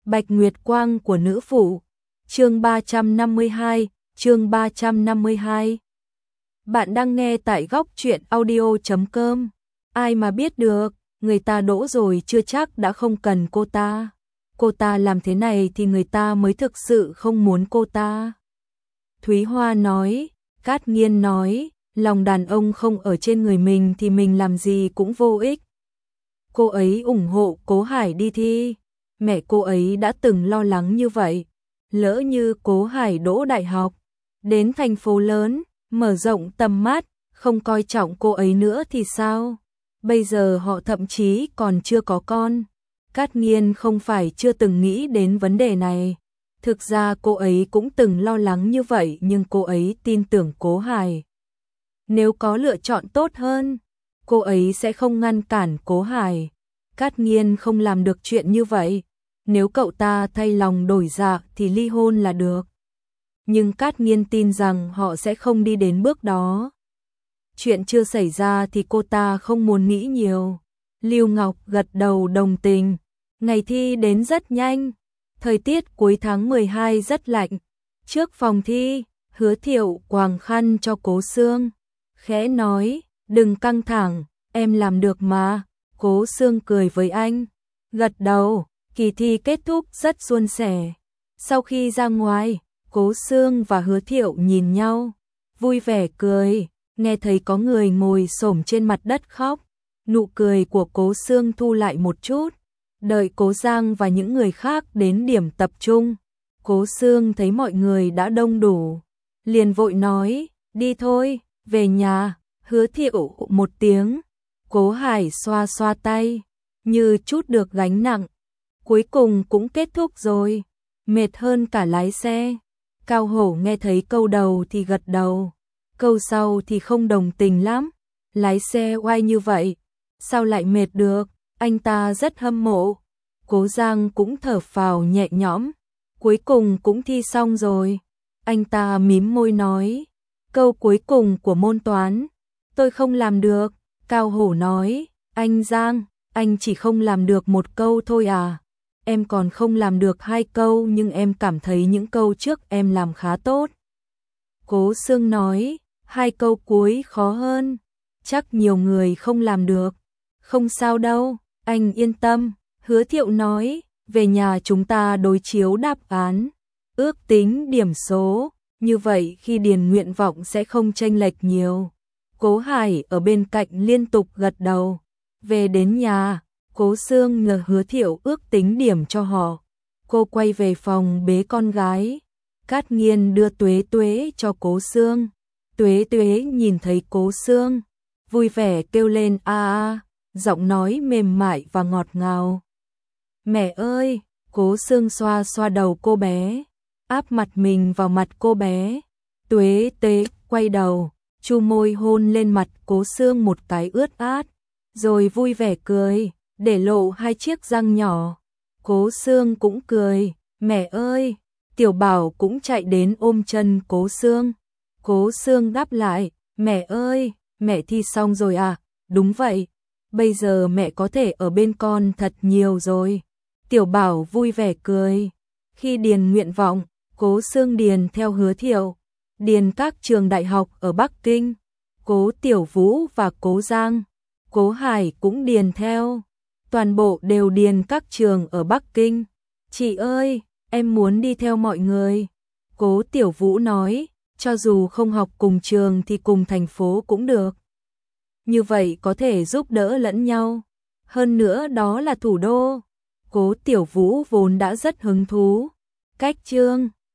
Bạch Nguyệt Quang của nữ phụ. Chương 352, chương 352. Bạn đang nghe tại góc truyện audio.com. Ai mà biết được, người ta đỗ rồi chưa chắc đã không cần cô ta. Cô ta làm thế này thì người ta mới thực sự không muốn cô ta. Thúy Hoa nói, Cát Nghiên nói, lòng đàn ông không ở trên người mình thì mình làm gì cũng vô ích. Cô ấy ủng hộ Cố Hải đi thi. Mẹ cô ấy đã từng lo lắng như vậy. Lỡ như Cố Hải đỗ đại học, đến thành phố lớn, mở rộng tầm mắt, không coi trọng cô ấy nữa thì sao? Bây giờ họ thậm chí còn chưa có con. Cát Nghiên không phải chưa từng nghĩ đến vấn đề này. Thực ra cô ấy cũng từng lo lắng như vậy, nhưng cô ấy tin tưởng Cố Hải. Nếu có lựa chọn tốt hơn, cô ấy sẽ không ngăn cản Cố Hải. Cát Nghiên không làm được chuyện như vậy. Nếu cậu ta thay lòng đổi dạ thì ly hôn là được. Nhưng Cát Nghiên tin rằng họ sẽ không đi đến bước đó. Chuyện chưa xảy ra thì cô ta không muốn nghĩ nhiều. Lưu Ngọc gật đầu đồng tình. Ngày thi đến rất nhanh. Thời tiết cuối tháng 12 rất lạnh. Trước phòng thi, Hứa Thiệu quàng khăn cho Cố Sương. Khẽ nói, đừng căng thẳng, em làm được mà. Cố Sương cười với anh. Gật đầu, kỳ thi kết thúc rất suôn sẻ. Sau khi ra ngoài, Cố Sương và Hứa Thiệu nhìn nhau. Vui vẻ cười, nghe thấy có người ngồi xổm trên mặt đất khóc. Nụ cười của Cố Sương thu lại một chút. Đợi Cố Giang và những người khác đến điểm tập trung, Cố Sương thấy mọi người đã đông đủ, liền vội nói, đi thôi, về nhà. Hứa Thiệu một tiếng, Cố Hải xoa xoa tay, như chút được gánh nặng. Cuối cùng cũng kết thúc rồi, mệt hơn cả lái xe. Cao Hổ nghe thấy câu đầu thì gật đầu, câu sau thì không đồng tình lắm. Lái xe oai như vậy, sao lại mệt được? Anh ta rất hâm mộ. Cố Giang cũng thở phào nhẹ nhõm. Cuối cùng cũng thi xong rồi. Anh ta mím môi nói. Câu cuối cùng của môn toán. Tôi không làm được. Cao Hổ nói. Anh Giang, anh chỉ không làm được một câu thôi à? Em còn không làm được 2 câu, nhưng em cảm thấy những câu trước em làm khá tốt. Cố Sương nói. 2 câu cuối khó hơn. Chắc nhiều người không làm được. Không sao đâu, anh yên tâm. Hứa Thiệu nói, về nhà chúng ta đối chiếu đáp án, ước tính điểm số, như vậy khi điền nguyện vọng sẽ không chênh lệch nhiều. Cố Hải ở bên cạnh liên tục gật đầu. Về đến nhà, Cố Sương nhờ Hứa Thiệu ước tính điểm cho họ. Cô quay về phòng bế con gái. Cát Nghiên đưa Tuế Tuế cho Cố Sương. Tuế Tuế nhìn thấy Cố Sương, vui vẻ kêu lên a a, giọng nói mềm mại và ngọt ngào. Mẹ ơi! Cố Sương xoa xoa đầu cô bé, áp mặt mình vào mặt cô bé. Tuế Tuế quay đầu, chu môi hôn lên mặt Cố Sương một cái ướt át, rồi vui vẻ cười, để lộ 2 chiếc răng nhỏ. Cố Sương cũng cười, mẹ ơi! Tiểu Bảo cũng chạy đến ôm chân Cố Sương. Cố Sương đáp lại, mẹ ơi! Mẹ thi xong rồi à? Đúng vậy. Bây giờ mẹ có thể ở bên con thật nhiều rồi. Tiểu Bảo vui vẻ cười. Khi điền nguyện vọng, Cố Sương điền theo Hứa Thiệu, điền các trường đại học ở Bắc Kinh. Cố Tiểu Vũ và Cố Giang, Cố Hải cũng điền theo. Toàn bộ đều điền các trường ở Bắc Kinh. Chị ơi, em muốn đi theo mọi người. Cố Tiểu Vũ nói, cho dù không học cùng trường thì cùng thành phố cũng được. Như vậy có thể giúp đỡ lẫn nhau. Hơn nữa đó là thủ đô. Cố Tiểu Vũ vốn đã rất hứng thú. Cách Trương